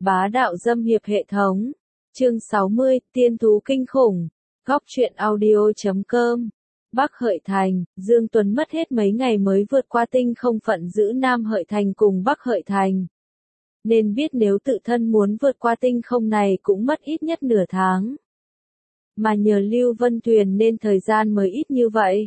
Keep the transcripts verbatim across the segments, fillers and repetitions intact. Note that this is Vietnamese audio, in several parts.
Bá đạo dâm hiệp hệ thống. Chương sáu mươi, tiên thú kinh khủng. Góc truyện audio chấm com. Bắc Hợi Thành, Dương Tuấn mất hết mấy ngày mới vượt qua tinh không phận giữ Nam Hợi Thành cùng Bắc Hợi Thành. Nên biết nếu tự thân muốn vượt qua tinh không này cũng mất ít nhất nửa tháng. Mà nhờ Lưu Vân Tuyền nên thời gian mới ít như vậy.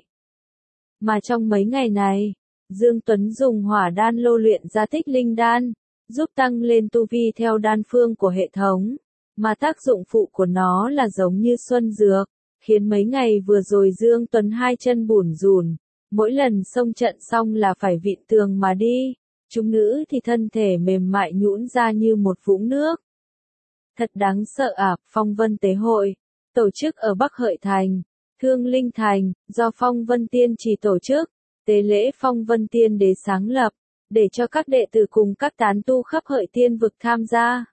Mà trong mấy ngày này, Dương Tuấn dùng hỏa đan lô luyện ra tích linh đan, giúp tăng lên tu vi theo đan phương của hệ thống, mà tác dụng phụ của nó là giống như xuân dược, khiến mấy ngày vừa rồi Dương Tuấn hai chân bủn rủn, mỗi lần xông trận xong là phải vịn tường mà đi, chúng nữ thì thân thể mềm mại nhũn ra như một vũng nước. Thật đáng sợ à, Phong Vân Tế Hội, tổ chức ở Bắc Hợi Thành, Thương Linh Thành, do Phong Vân Tiên chỉ tổ chức, tế lễ Phong Vân Tiên Đế sáng lập, để cho các đệ tử cùng các tán tu khắp Hợi Tiên vực tham gia.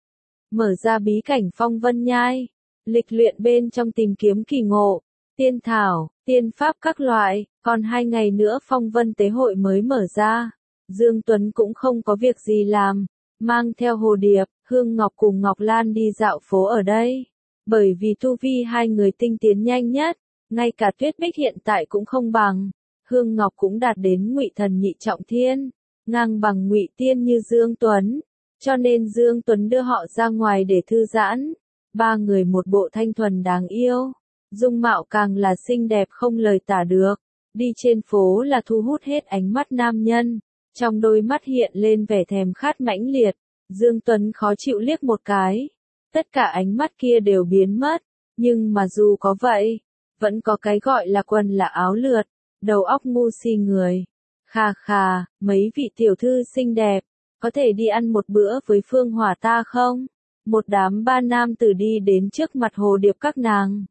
Mở ra bí cảnh Phong Vân Nhai, lịch luyện bên trong tìm kiếm kỳ ngộ, tiên thảo, tiên pháp các loại, còn hai ngày nữa Phong Vân Tế Hội mới mở ra. Dương Tuấn cũng không có việc gì làm, mang theo Hồ Điệp, Hương Ngọc cùng Ngọc Lan đi dạo phố ở đây. Bởi vì tu vi hai người tinh tiến nhanh nhất, ngay cả Tuyết Bích hiện tại cũng không bằng. Hương Ngọc cũng đạt đến Ngụy Thần nhị trọng thiên, ngang bằng Ngụy Tiên như Dương Tuấn, cho nên Dương Tuấn đưa họ ra ngoài để thư giãn. Ba người một bộ thanh thuần đáng yêu, dung mạo càng là xinh đẹp không lời tả được, đi trên phố là thu hút hết ánh mắt nam nhân, trong đôi mắt hiện lên vẻ thèm khát mãnh liệt. Dương Tuấn khó chịu liếc một cái, tất cả ánh mắt kia đều biến mất, nhưng mà dù có vậy, vẫn có cái gọi là quần là áo lượt, đầu óc ngu si người. Khà khà, mấy vị tiểu thư xinh đẹp, có thể đi ăn một bữa với Phương Hỏa ta không? Một đám ba nam tử đi đến trước mặt Hồ Điệp các nàng.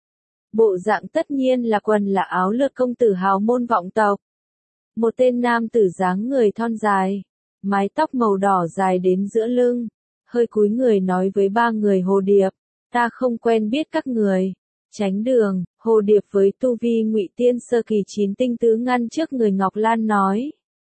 Bộ dạng tất nhiên là quần là áo lượt công tử hào môn vọng tộc. Một tên nam tử dáng người thon dài, mái tóc màu đỏ dài đến giữa lưng, hơi cúi người nói với ba người Hồ Điệp, ta không quen biết các người. Tránh đường, Hồ Điệp với tu vi Ngụy Tiên sơ kỳ chín tinh tứ ngăn trước người Ngọc Lan nói.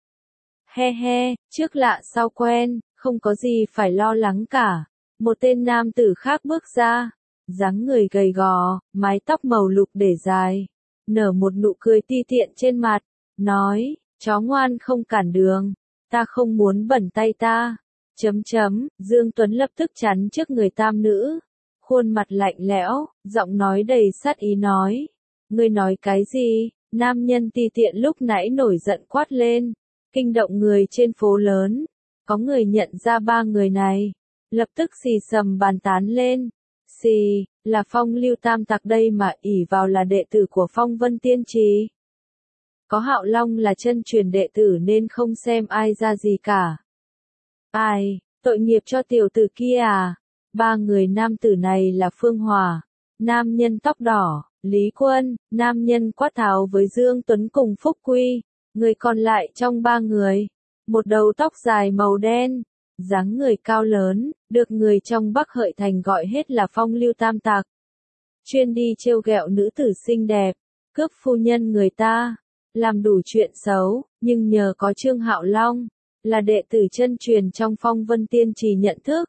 He he, trước lạ sau quen, không có gì phải lo lắng cả. Một tên nam tử khác bước ra, dáng người gầy gò, mái tóc màu lục để dài, nở một nụ cười ti tiện trên mặt, nói, chó ngoan không cản đường, ta không muốn bẩn tay ta. Chấm chấm, Dương Tuấn lập tức chắn trước người tam nữ, khuôn mặt lạnh lẽo, giọng nói đầy sát ý nói, ngươi nói cái gì? Nam nhân ti tiện lúc nãy nổi giận quát lên, kinh động người trên phố lớn. Có người nhận ra ba người này, lập tức xì xầm bàn tán lên. Xì, là Phong Lưu Tam Tặc đây mà, ỷ vào là đệ tử của Phong Vân Tiên Trì. Có Hạo Long là chân truyền đệ tử nên không xem ai ra gì cả. Ai, tội nghiệp cho tiểu tử kia à? Ba người nam tử này là Phương Hỏa, nam nhân tóc đỏ, Lý Quân, nam nhân quát tháo với Dương Tuấn cùng Phúc Quy. Người còn lại trong ba người, một đầu tóc dài màu đen, dáng người cao lớn, được người trong Bắc Hợi Thành gọi hết là Phong Lưu Tam Tặc. Chuyên đi trêu ghẹo nữ tử xinh đẹp, cướp phu nhân người ta, làm đủ chuyện xấu, nhưng nhờ có Trương Hạo Long, là đệ tử chân truyền trong Phong Vân Tiên Trì nhận thức,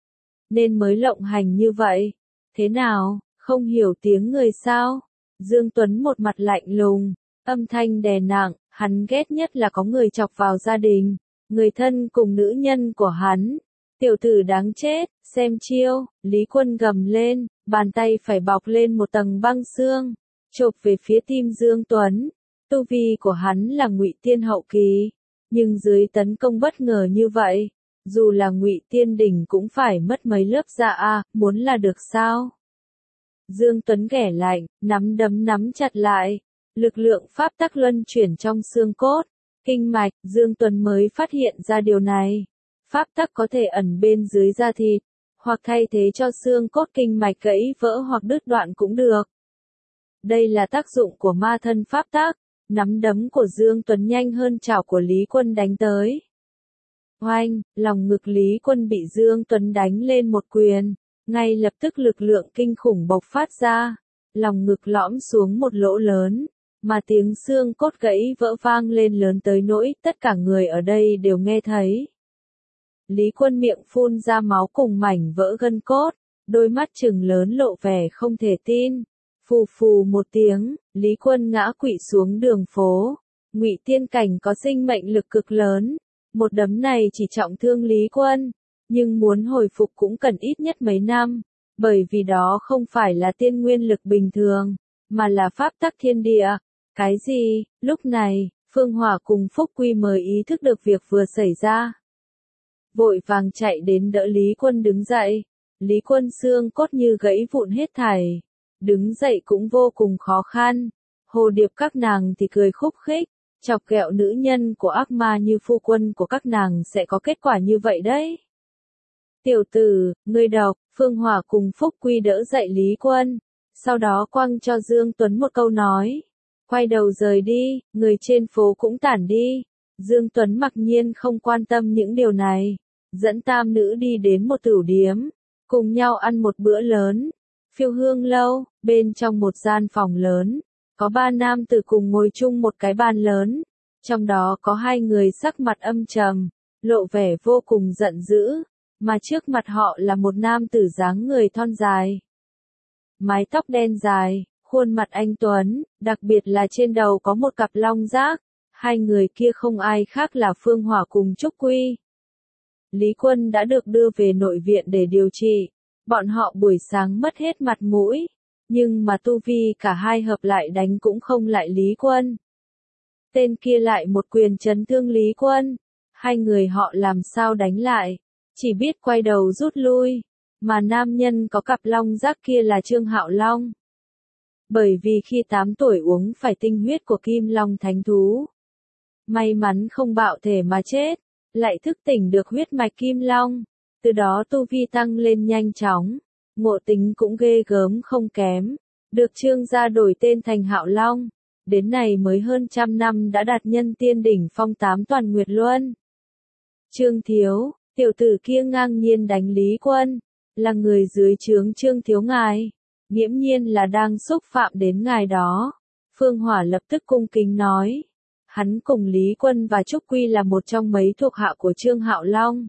nên mới lộng hành như vậy. Thế nào, không hiểu tiếng người sao? Dương Tuấn một mặt lạnh lùng, âm thanh đè nặng, hắn ghét nhất là có người chọc vào gia đình, người thân cùng nữ nhân của hắn. Tiểu tử đáng chết, xem chiêu, Lý Quân gầm lên, bàn tay phải bọc lên một tầng băng xương, chộp về phía tim Dương Tuấn. Tu vi của hắn là Ngụy Tiên hậu kỳ, nhưng dưới tấn công bất ngờ như vậy, dù là Ngụy Tiên đỉnh cũng phải mất mấy lớp da a, muốn là được sao? Dương Tuấn ghẻ lạnh, nắm đấm nắm chặt lại, lực lượng pháp tắc luân chuyển trong xương cốt, kinh mạch. Dương Tuấn mới phát hiện ra điều này. Pháp tắc có thể ẩn bên dưới da thịt, hoặc thay thế cho xương cốt kinh mạch gãy vỡ hoặc đứt đoạn cũng được. Đây là tác dụng của ma thân pháp tắc. Nắm đấm của Dương Tuấn nhanh hơn chảo của Lý Quân đánh tới. Oanh, lòng ngực Lý Quân bị Dương Tuấn đánh lên một quyền, ngay lập tức lực lượng kinh khủng bộc phát ra, lòng ngực lõm xuống một lỗ lớn, mà tiếng xương cốt gãy vỡ vang lên lớn tới nỗi tất cả người ở đây đều nghe thấy. Lý Quân miệng phun ra máu cùng mảnh vỡ gân cốt, đôi mắt trừng lớn lộ vẻ không thể tin. Phù phù một tiếng, Lý Quân ngã quỵ xuống đường phố. Ngụy tiên cảnh có sinh mệnh lực cực lớn, một đấm này chỉ trọng thương Lý Quân, nhưng muốn hồi phục cũng cần ít nhất mấy năm, bởi vì đó không phải là tiên nguyên lực bình thường, mà là pháp tắc thiên địa. Cái gì? Lúc này, Phương Hỏa cùng Phúc Quy mới ý thức được việc vừa xảy ra. Vội vàng chạy đến đỡ Lý Quân đứng dậy. Lý Quân xương cốt như gãy vụn hết thảy. Đứng dậy cũng vô cùng khó khăn. Hồ điệp các nàng thì cười khúc khích. Chọc ghẹo nữ nhân của ác ma như phu quân của các nàng sẽ có kết quả như vậy đấy. Tiểu tử, ngươi độc, Phương Hỏa cùng Phúc Quy đỡ dậy Lý Quân. Sau đó quăng cho Dương Tuấn một câu nói. Quay đầu rời đi, người trên phố cũng tản đi. Dương Tuấn mặc nhiên không quan tâm những điều này. Dẫn tam nữ đi đến một tửu điếm. Cùng nhau ăn một bữa lớn. Phiêu hương lâu, bên trong một gian phòng lớn. Có ba nam tử cùng ngồi chung một cái bàn lớn. Trong đó có hai người sắc mặt âm trầm, lộ vẻ vô cùng giận dữ. Mà trước mặt họ là một nam tử dáng người thon dài. Mái tóc đen dài, khuôn mặt anh tuấn, đặc biệt là trên đầu có một cặp long giác. Hai người kia không ai khác là Phương Hỏa cùng Trúc Quy. Lý Quân đã được đưa về nội viện để điều trị. Bọn họ buổi sáng mất hết mặt mũi. Nhưng mà tu vi cả hai hợp lại đánh cũng không lại Lý Quân. Tên kia lại một quyền chấn thương Lý Quân. Hai người họ làm sao đánh lại. Chỉ biết quay đầu rút lui. Mà nam nhân có cặp long giác kia là Trương Hạo Long. Bởi vì khi tám tuổi uống phải tinh huyết của Kim Long Thánh Thú. May mắn không bạo thể mà chết. Lại thức tỉnh được huyết mạch Kim Long. Từ đó tu vi tăng lên nhanh chóng. Ngộ tính cũng ghê gớm không kém. Được Trương gia đổi tên thành Hạo Long. Đến này mới hơn trăm năm đã đạt nhân tiên đỉnh phong tám toàn Nguyệt Luân. Trương Thiếu, tiểu tử kia ngang nhiên đánh Lý Quân. Là người dưới trướng Trương Thiếu ngài. Nghiễm nhiên là đang xúc phạm đến ngài đó. Phương Hỏa lập tức cung kính nói. Hắn cùng Lý Quân và Trúc Quy là một trong mấy thuộc hạ của Trương Hạo Long.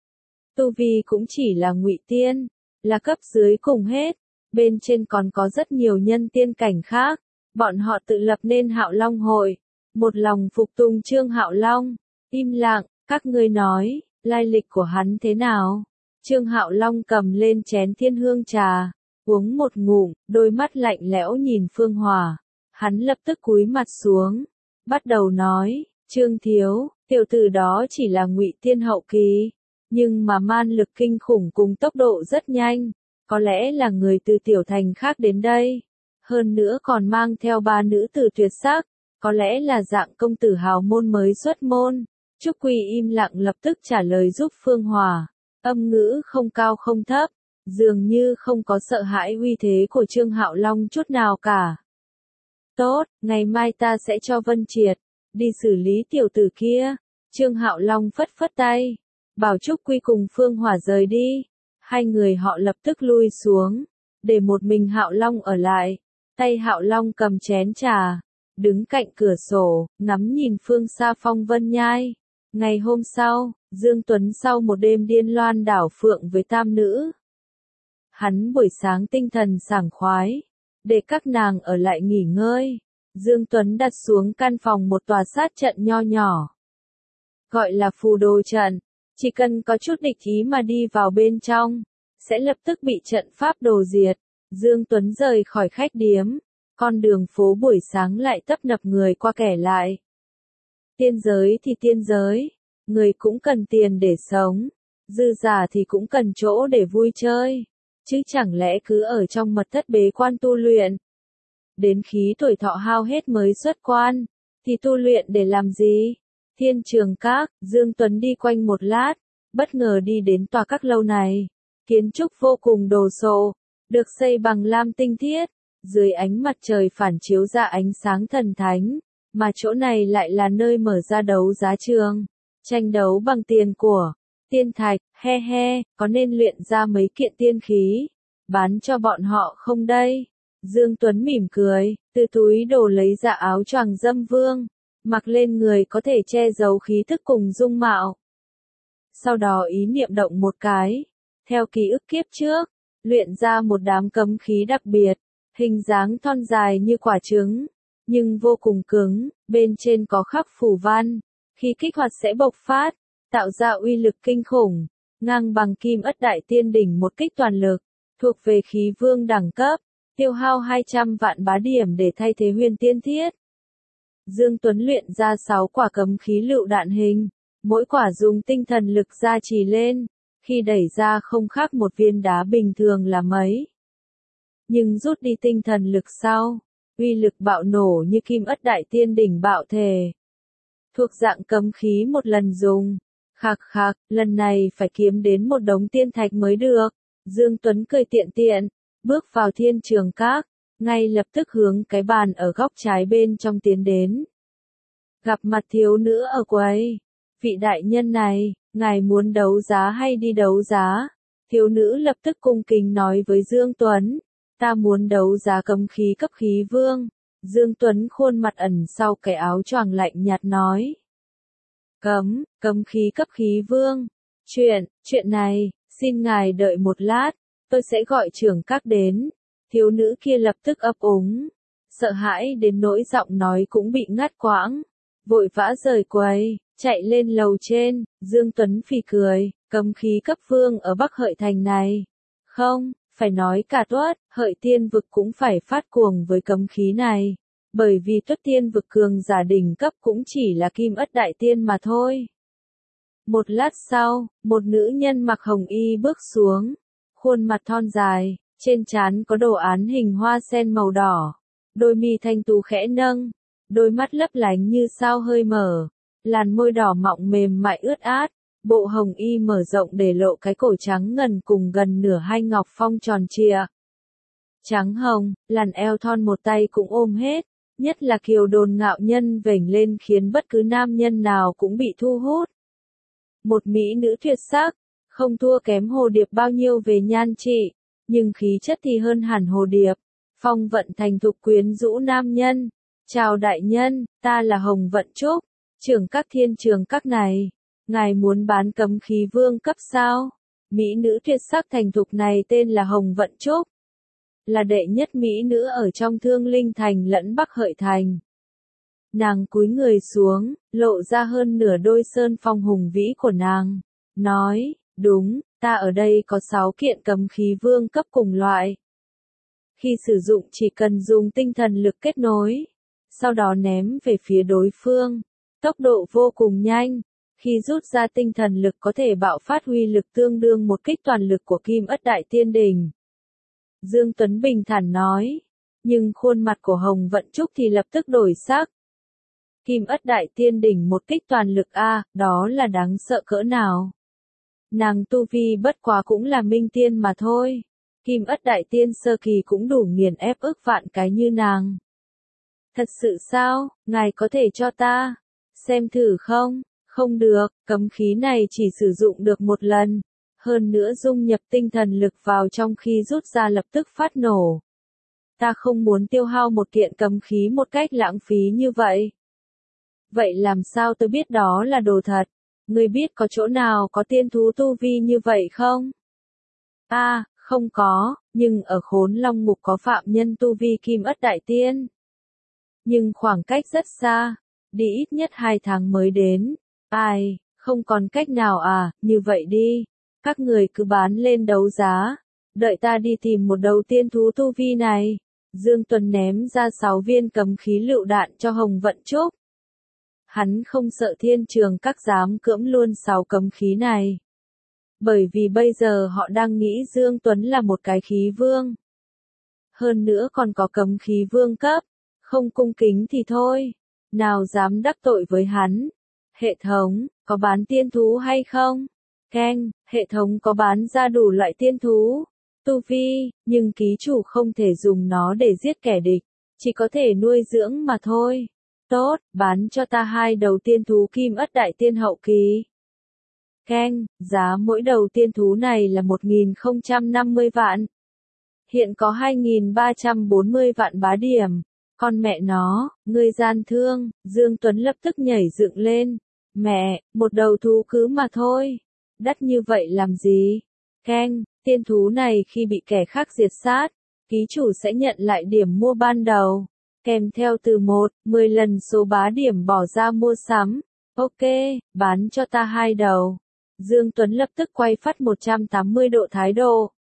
Tu vi cũng chỉ là ngụy tiên, là cấp dưới cùng hết. Bên trên còn có rất nhiều nhân tiên cảnh khác. Bọn họ tự lập nên Hạo Long hội. Một lòng phục tùng Trương Hạo Long. Im lặng, các ngươi nói, lai lịch của hắn thế nào? Trương Hạo Long cầm lên chén thiên hương trà. Uống một ngụm, đôi mắt lạnh lẽo nhìn Phương Hỏa. Hắn lập tức cúi mặt xuống. Bắt đầu nói, Trương Thiếu, tiểu tử đó chỉ là ngụy tiên hậu kỳ. Nhưng mà man lực kinh khủng cùng tốc độ rất nhanh. Có lẽ là người từ tiểu thành khác đến đây. Hơn nữa còn mang theo ba nữ tử tuyệt sắc. Có lẽ là dạng công tử hào môn mới xuất môn. Trúc Quy im lặng lập tức trả lời giúp Phương Hỏa. Âm ngữ không cao không thấp. Dường như không có sợ hãi uy thế của Trương Hạo Long chút nào cả. Tốt, ngày mai ta sẽ cho Vân Triệt đi xử lý tiểu tử kia. Trương Hạo Long phất phất tay. Bảo Trúc Quy cùng Phương Hỏa rời đi. Hai người họ lập tức lui xuống. Để một mình Hạo Long ở lại. Tay Hạo Long cầm chén trà. Đứng cạnh cửa sổ, ngắm nhìn phương xa phong vân nhai. Ngày hôm sau, Dương Tuấn sau một đêm điên loan đảo phượng với tam nữ. Hắn buổi sáng tinh thần sảng khoái. Để các nàng ở lại nghỉ ngơi. Dương Tuấn đặt xuống căn phòng một tòa sát trận nho nhỏ. Gọi là phù đồ trận. Chỉ cần có chút địch ý mà đi vào bên trong. Sẽ lập tức bị trận pháp đồ diệt. Dương Tuấn rời khỏi khách điếm. Con đường phố buổi sáng lại tấp nập người qua kẻ lại. Tiên giới thì tiên giới. Người cũng cần tiền để sống. Dư giả thì cũng cần chỗ để vui chơi. Chứ chẳng lẽ cứ ở trong mật thất bế quan tu luyện. Đến khí tuổi thọ hao hết mới xuất quan. Thì tu luyện để làm gì? Thiên Trường Các, Dương Tuấn đi quanh một lát. Bất ngờ đi đến tòa các lâu này. Kiến trúc vô cùng đồ sộ. Được xây bằng lam tinh thiết. Dưới ánh mặt trời phản chiếu ra ánh sáng thần thánh. Mà chỗ này lại là nơi mở ra đấu giá trường. Tranh đấu bằng tiền của tiên thạch, he he, có nên luyện ra mấy kiện tiên khí. Bán cho bọn họ không đây? Dương Tuấn mỉm cười, từ túi đồ lấy ra áo choàng dâm vương. Mặc lên người có thể che giấu khí thức cùng dung mạo. Sau đó ý niệm động một cái, theo ký ức kiếp trước, luyện ra một đám cấm khí đặc biệt, hình dáng thon dài như quả trứng, nhưng vô cùng cứng, bên trên có khắc phù văn, khi kích hoạt sẽ bộc phát, tạo ra uy lực kinh khủng, ngang bằng Kim Ất Đại Tiên Đỉnh một kích toàn lực, thuộc về khí vương đẳng cấp, tiêu hao hai trăm vạn bá điểm để thay thế Huyền Tiên Thiết. Dương Tuấn luyện ra sáu quả cấm khí lựu đạn hình, mỗi quả dùng tinh thần lực gia trì lên, khi đẩy ra không khác một viên đá bình thường là mấy. Nhưng rút đi tinh thần lực sau, uy lực bạo nổ như Kim Ất Đại Tiên Đỉnh bạo thể. Thuộc dạng cấm khí một lần dùng, khạc khạc, lần này phải kiếm đến một đống tiên thạch mới được. Dương Tuấn cười tiện tiện, bước vào Thiên Trường Các, ngay lập tức hướng cái bàn ở góc trái bên trong tiến đến. Gặp mặt thiếu nữ ở quầy, vị đại nhân này, ngài muốn đấu giá hay đi đấu giá? Thiếu nữ lập tức cung kính nói với Dương Tuấn, ta muốn đấu giá cấm khí cấp khí vương. Dương Tuấn khuôn mặt ẩn sau cái áo choàng lạnh nhạt nói. Cấm, cấm khí cấp khí vương. Chuyện, chuyện này, xin ngài đợi một lát, tôi sẽ gọi trưởng các đến. Thiếu nữ kia lập tức ấp úng, sợ hãi đến nỗi giọng nói cũng bị ngắt quãng, vội vã rời quầy, chạy lên lầu trên. Dương Tuấn phì cười, cấm khí cấp vương ở Bắc Hợi Thành này. Không, phải nói cả Tuất, Hợi Tiên vực cũng phải phát cuồng với cấm khí này, bởi vì Tuất Tiên vực cường giả đỉnh cấp cũng chỉ là Kim Ất Đại Tiên mà thôi. Một lát sau, một nữ nhân mặc hồng y bước xuống, khuôn mặt thon dài, trên trán có đồ án hình hoa sen màu đỏ, đôi mi thanh tú khẽ nâng, đôi mắt lấp lánh như sao hơi mở, làn môi đỏ mọng mềm mại ướt át, bộ hồng y mở rộng để lộ cái cổ trắng ngần cùng gần nửa hai ngọc phong tròn trịa. Trắng hồng, làn eo thon một tay cũng ôm hết, nhất là kiều đồn ngạo nhân vểnh lên khiến bất cứ nam nhân nào cũng bị thu hút. Một mỹ nữ tuyệt sắc, không thua kém hồ điệp bao nhiêu về nhan trị, nhưng khí chất thì hơn hẳn hồ điệp, phong vận thành thục quyến rũ nam nhân. Chào đại nhân, ta là Hồng Vận Trúc, trưởng các Thiên Trường Các này, ngài muốn bán cấm khí vương cấp sao? Mỹ nữ tuyệt sắc thành thục này tên là Hồng Vận Trúc, là đệ nhất mỹ nữ ở trong Thương Linh Thành lẫn Bắc Hợi Thành. Nàng cúi người xuống, lộ ra hơn nửa đôi sơn phong hùng vĩ của nàng, nói, đúng, ta ở đây có sáu kiện cấm khí vương cấp cùng loại. Khi sử dụng chỉ cần dùng tinh thần lực kết nối, sau đó ném về phía đối phương, tốc độ vô cùng nhanh, khi rút ra tinh thần lực có thể bạo phát uy lực tương đương một kích toàn lực của Kim Ất Đại Tiên Đỉnh. Dương Tuấn bình thản nói, nhưng khuôn mặt của Hồng Vận Trúc thì lập tức đổi sắc. Kim Ất Đại Tiên Đỉnh một kích toàn lực a, đó là đáng sợ cỡ nào? Nàng tu vi bất quá cũng là minh tiên mà thôi. Kim Ất Đại Tiên sơ kỳ cũng đủ nghiền ép ức vạn cái như nàng. Thật sự sao, ngài có thể cho ta xem thử không? Không được, cấm khí này chỉ sử dụng được một lần. Hơn nữa dung nhập tinh thần lực vào trong khi rút ra lập tức phát nổ. Ta không muốn tiêu hao một kiện cấm khí một cách lãng phí như vậy. Vậy làm sao tôi biết đó là đồ thật? Ngươi biết có chỗ nào có tiên thú tu vi như vậy không? A, à, không có, nhưng ở Khốn Long Ngục có phạm nhân tu vi Kim Ất Đại Tiên. Nhưng khoảng cách rất xa, đi ít nhất hai tháng mới đến. Ai, không còn cách nào à, như vậy đi. Các người cứ bán lên đấu giá, đợi ta đi tìm một đầu tiên thú tu vi này. Dương Tuấn ném ra sáu viên cấm khí lựu đạn cho Hồng Vận Trúc. Hắn không sợ Thiên Trường Các dám cưỡng luôn sáu cấm khí này. Bởi vì bây giờ họ đang nghĩ Dương Tuấn là một cái khí vương. Hơn nữa còn có cấm khí vương cấp, không cung kính thì thôi, nào dám đắc tội với hắn. Hệ thống, có bán tiên thú hay không? Keng, hệ thống có bán ra đủ loại tiên thú, tu vi, nhưng ký chủ không thể dùng nó để giết kẻ địch, chỉ có thể nuôi dưỡng mà thôi. Tốt, bán cho ta hai đầu tiên thú Kim Ất Đại Tiên hậu kỳ. Keng, giá mỗi đầu tiên thú này là một nghìn không trăm năm mươi vạn. Hiện có hai nghìn ba trăm bốn mươi vạn bá điểm. Con mẹ nó, ngươi gian thương. Dương Tuấn lập tức nhảy dựng lên. Mẹ, một đầu thú cứ mà thôi. Đắt như vậy làm gì? Keng, tiên thú này khi bị kẻ khác diệt sát, ký chủ sẽ nhận lại điểm mua ban đầu, kèm theo từ một, mười lần số bá điểm bỏ ra mua sắm. Ok, bán cho ta hai đầu. Dương Tuấn lập tức quay phát một trăm tám mươi độ thái độ.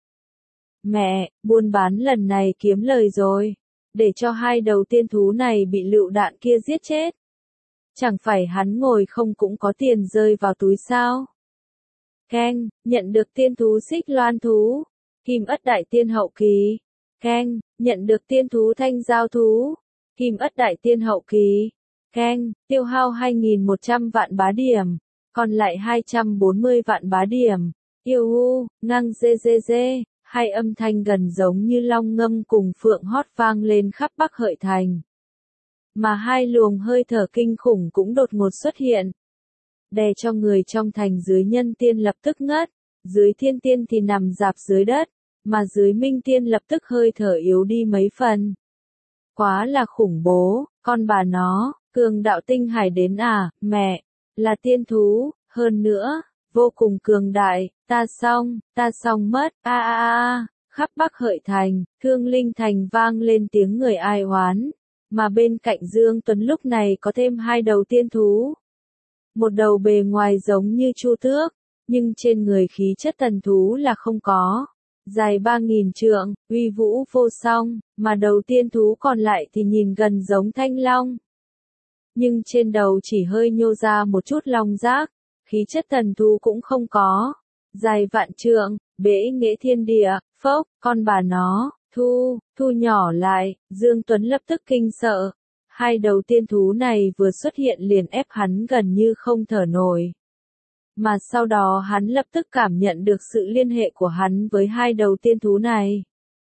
Mẹ, buôn bán lần này kiếm lời rồi. Để cho hai đầu tiên thú này bị lựu đạn kia giết chết. Chẳng phải hắn ngồi không cũng có tiền rơi vào túi sao? Keng, nhận được tiên thú xích loan thú. Kim ất đại tiên hậu kỳ. Keng, nhận được tiên thú thanh giao thú. Kim ất đại tiên hậu kỳ. Keng, tiêu hao hai nghìn một trăm vạn bá điểm. Còn lại hai trăm bốn mươi vạn bá điểm. Yêu u, năng dê dê dê. Hai âm thanh gần giống như long ngâm cùng phượng hót vang lên khắp Bắc Hợi Thành. Mà hai luồng hơi thở kinh khủng cũng đột ngột xuất hiện. Đè cho người trong thành dưới nhân tiên lập tức ngất, dưới thiên tiên thì nằm rạp dưới đất, mà dưới minh tiên lập tức hơi thở yếu đi mấy phần. Quá là khủng bố, con bà nó, cường đạo tinh hải đến à, mẹ, là tiên thú, hơn nữa, vô cùng cường đại, ta xong, ta xong mất, a a a, khắp Bắc Hợi Thành, Thương Linh Thành vang lên tiếng người ai oán, mà bên cạnh Dương Tuấn lúc này có thêm hai đầu tiên thú. Một đầu bề ngoài giống như chu tước, nhưng trên người khí chất thần thú là không có. Dài ba nghìn trượng, uy vũ vô song, mà đầu tiên thú còn lại thì nhìn gần giống thanh long. Nhưng trên đầu chỉ hơi nhô ra một chút long giác, khí chất thần thú cũng không có. Dài vạn trượng, bể nghệ thiên địa, phốc, con bà nó, thu, thu nhỏ lại, Dương Tuấn lập tức kinh sợ. Hai đầu tiên thú này vừa xuất hiện liền ép hắn gần như không thở nổi. Mà sau đó hắn lập tức cảm nhận được sự liên hệ của hắn với hai đầu tiên thú này.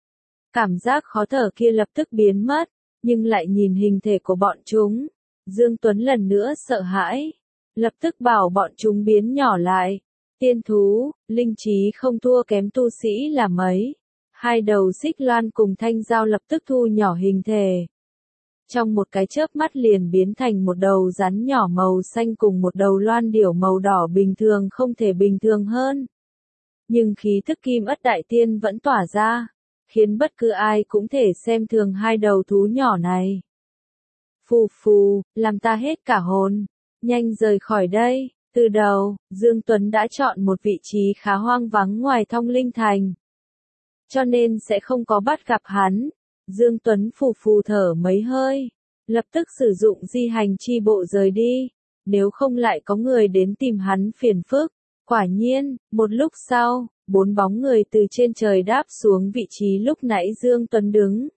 Cảm giác khó thở kia lập tức biến mất, nhưng lại nhìn hình thể của bọn chúng. Dương Tuấn lần nữa sợ hãi, lập tức bảo bọn chúng biến nhỏ lại. Tiên thú, linh trí không thua kém tu sĩ là mấy. Hai đầu xích loan cùng thanh giao lập tức thu nhỏ hình thể. Trong một cái chớp mắt liền biến thành một đầu rắn nhỏ màu xanh cùng một đầu loan điểu màu đỏ bình thường không thể bình thường hơn. Nhưng khí thức kim ất đại tiên vẫn tỏa ra, khiến bất cứ ai cũng thể xem thường hai đầu thú nhỏ này. Phù phù, làm ta hết cả hồn, nhanh rời khỏi đây. Từ đầu, Dương Tuấn đã chọn một vị trí khá hoang vắng ngoài Thông Linh Thành. Cho nên sẽ không có bắt gặp hắn. Dương Tuấn phù phù thở mấy hơi, lập tức sử dụng di hành chi bộ rời đi, nếu không lại có người đến tìm hắn phiền phức. Quả nhiên, một lúc sau, bốn bóng người từ trên trời đáp xuống vị trí lúc nãy Dương Tuấn đứng.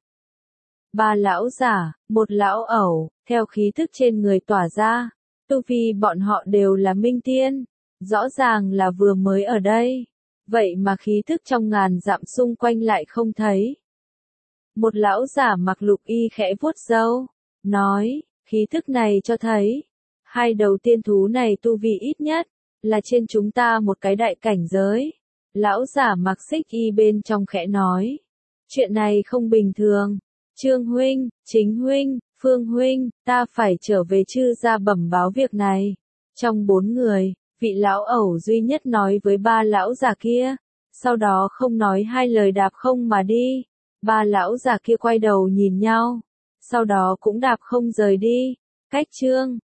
Ba lão giả, một lão ẩu, theo khí thức trên người tỏa ra, tu vi bọn họ đều là minh tiên, rõ ràng là vừa mới ở đây, vậy mà khí thức trong ngàn dặm xung quanh lại không thấy. Một lão giả mặc lục y khẽ vuốt râu, nói, khí thức này cho thấy, hai đầu tiên thú này tu vi ít nhất, là trên chúng ta một cái đại cảnh giới. Lão giả mặc xích y bên trong khẽ nói, chuyện này không bình thường. Trương huynh, Chính huynh, Phương huynh, ta phải trở về Chư gia bẩm báo việc này. Trong bốn người, vị lão ẩu duy nhất nói với ba lão già kia, sau đó không nói hai lời đạp không mà đi. Ba lão già kia quay đầu nhìn nhau, sau đó cũng đạp không rời đi. Cách Trương,